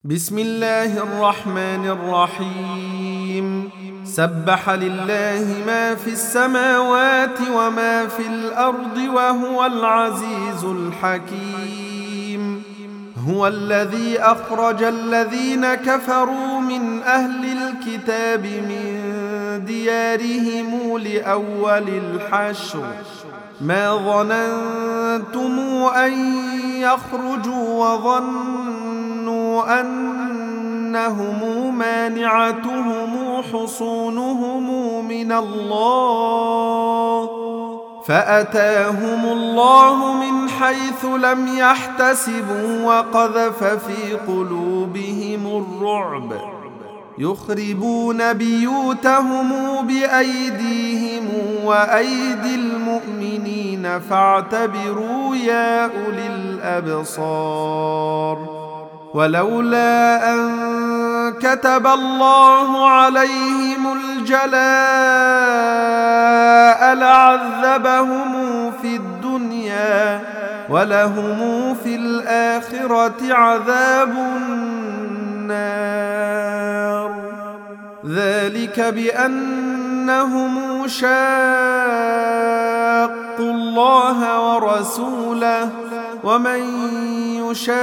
بسم الله الرحمن الرحيم. سبح لله ما في السماوات وما في الأرض وهو العزيز الحكيم. هو الذي أخرج الذين كفروا من أهل الكتاب من ديارهم لأول الحشر ما ظننتم أن يخرجوا وظنوا أنهم مانعتهم حصونهم من الله فأتاهم الله من حيث لم يحتسبوا وقذف في قلوبهم الرعب يخربون بيوتهم بأيديهم وأيدي المؤمنين فاعتبروا يا أولي الأبصار. ولولا أن كتب الله عليهم الجلاء لعذبهم في الدنيا ولهم في الآخرة عذاب النار. ذلك بأنهم شاقوا الله ورسوله ومن يشاق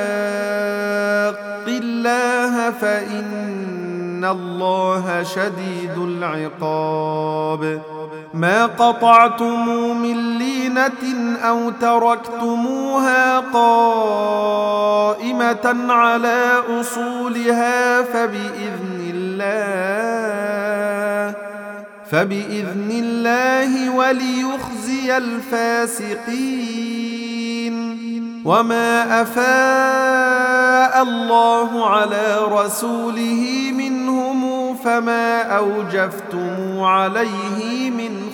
الله فإن الله شديد العقاب. ما قطعتم من لينة أو تركتموها قائمة على أصولها فبإذن الله وليخزي الفاسقين. وما أفاء الله على رسوله منهم فما أوجفتم عليه من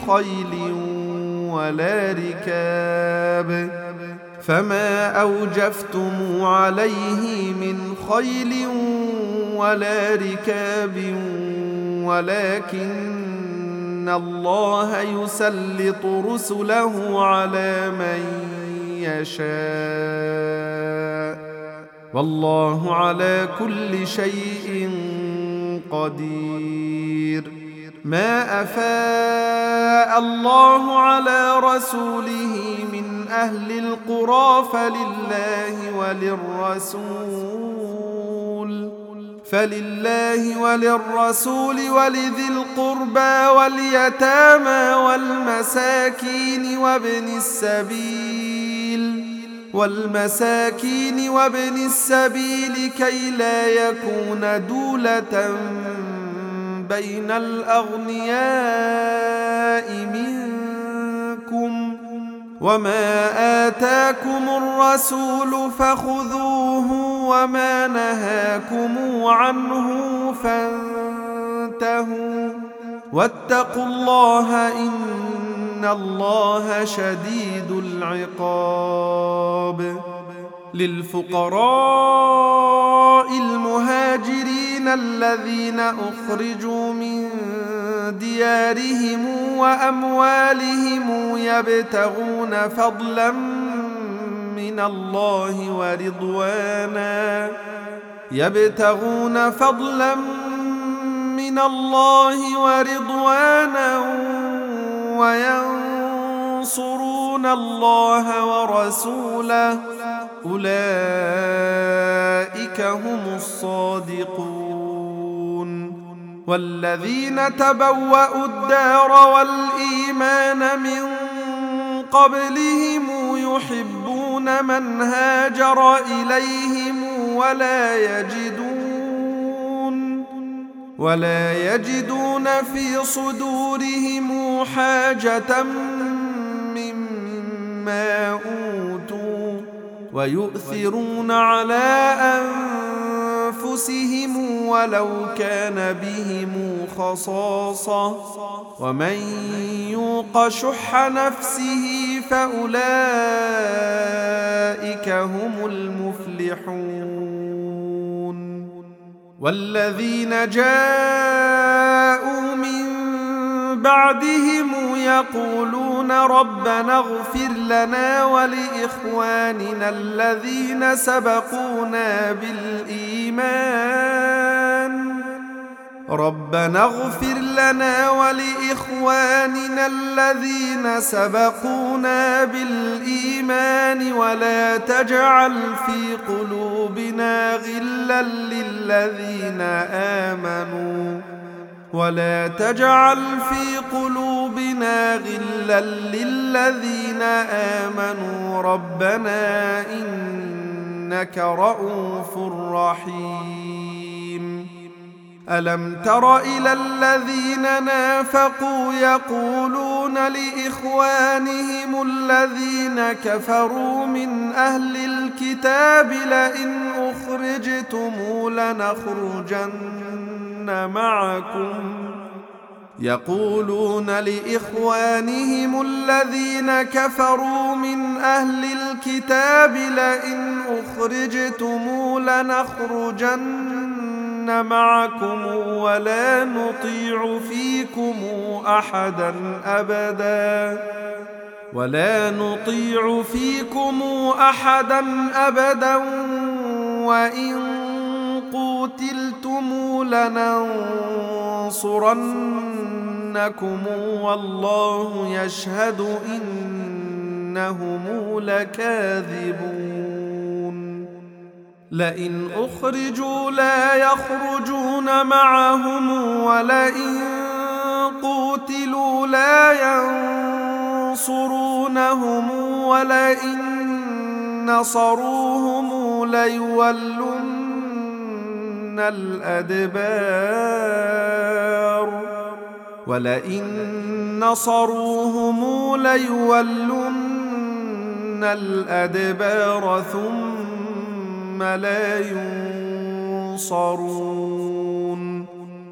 خيل ولا ركاب ولكن الله يسلط رسله على من يشاء والله على كل شيء قدير. ما أفاء الله على رسوله من أهل القرى فلله وللرسول ولذي القربى واليتامى والمساكين وابن السبيل كي لا يكون دولة بين الأغنياء منكم. وما آتاكم الرسول فخذوه وما نهاكم عنه فانتهوا واتقوا الله إن الله شديد العقاب. للفقراء المهاجرين الذين أخرجوا من ديارهم وأموالهم يبتغون فضلا من الله ورضوانا وينصرون الله ورسوله أولئك هم الصادقون. والذين تبوأوا الدار والإيمان من قبلهم يحبون من هاجر إليهم ولا يجدون في صدورهم حاجة مما أوتوا ويؤثرون على أنفسهم ولو كان بهم خصاصة ومن يوق شح نفسه فأولئك هم المفلحون. والذين جاءوا من بعدهم يقولون ربنا اغفر لنا ولإخواننا الذين سبقونا بالإيمان الإيمان ربنا اغفر لنا ولإخواننا الذين سبقونا بالإيمان ولا تجعل في قلوبنا غلا للذين آمنوا ربنا إنك رؤوف رحيم ألم تر إلى الذين نافقوا يقولون لإخوانهم الذين كفروا من أهل الكتاب لئن أخرجتم لنخرجن معكم ولا نطيع فيكم أحدا أبدا وإن قوتلتم لننصرنكم والله يشهد إنهم لكاذبون لئن أخرجوا لا يخرجون معهم ولئن قوتلوا لا ينصرونهم ولئن نصروهم ليولن الأدبار ثم لا ينصرون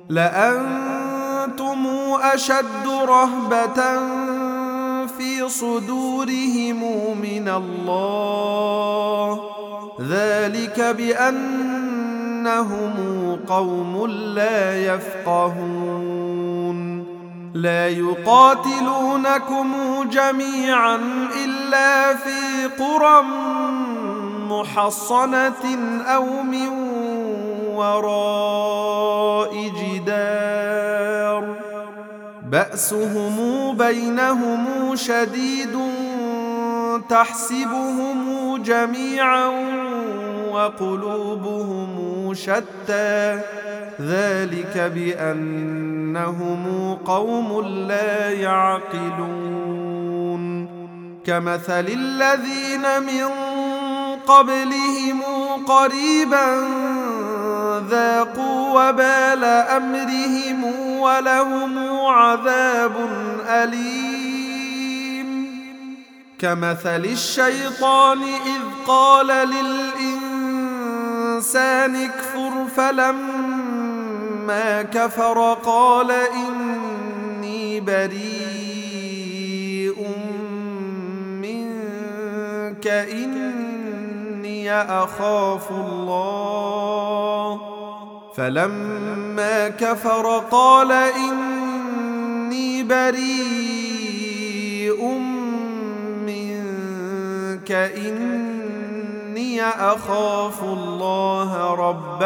لأنتم أشد رهبة في صدورهم من الله ذلك بأنهم قوم لا يفقهون لا يقاتلونكم جميعا إلا في قرى محصنة أو من وراء جدار بأسهم بينهم شديد تحسبهم جميعا وقلوبهم شتى ذلك بأنهم قوم لا يعقلون كمثل الذين من قبلهم قريبا ذاقوا وبال أمرهم ولهم عذاب أليم كمثل الشيطان إذ قال للإنسان اكفر فلما كفر قال إني بريء منك إني أخاف الله فلما كفر قال إني بريء منك إني أخاف الله رب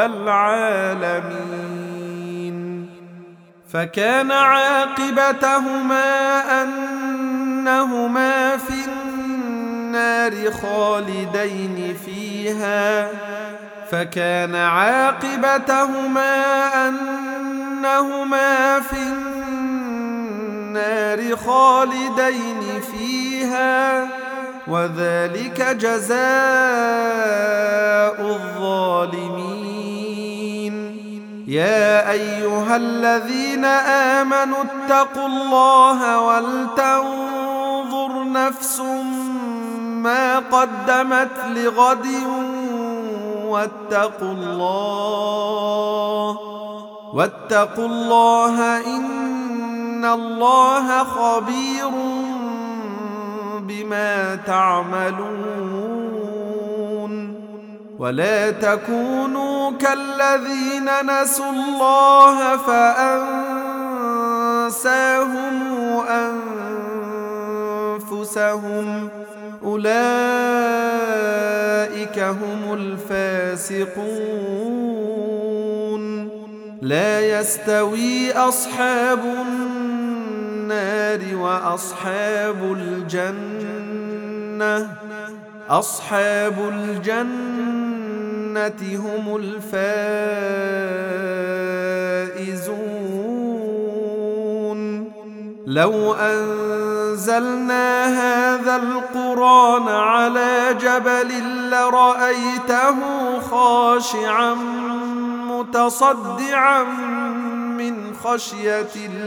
العالمين فكان عاقبتهما أنهما في النار خالدين فيها وذلك جزاء الظالمين يا أيها الذين آمنوا اتقوا الله ولتنظر نفس ما قدمت لغد واتقوا الله إن الله خبير بما تعملون ولا تكونوا كالذين نسوا الله فأنساهم أنفسهم أولئك هم الفاسقون لا يستوي أصحاب النار وأصحاب الجنة أصحاب الجنة هم الفائزون. لو أنزلنا هذا القرآن على جبل لرأيته خاشعا متصدعا من خشية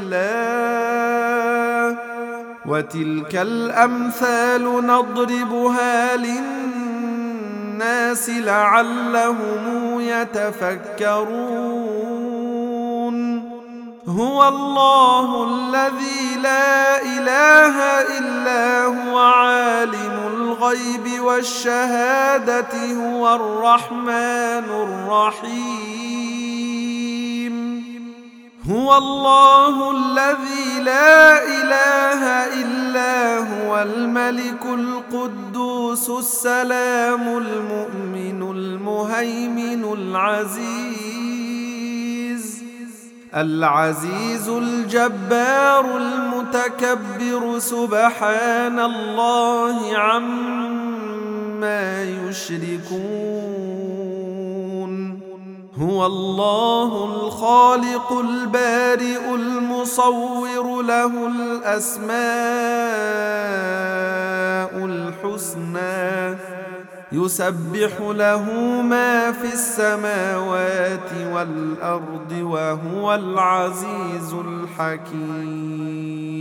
الله وتلك الأمثال نضربها للناس لعلهم يتفكرون. هو الله الذي لا إله إلا هو عالم الغيب والشهادة هو الرحمن الرحيم. هو الله الذي لا إله إلا هو الملك القدوس السلام المؤمن المهيمن العزيز الجبار المتكبر سبحان الله عما يشركون. هو الله الخالق البارئ المصور له الأسماء الحسنى يسبح له ما في السماوات والأرض وهو العزيز الحكيم.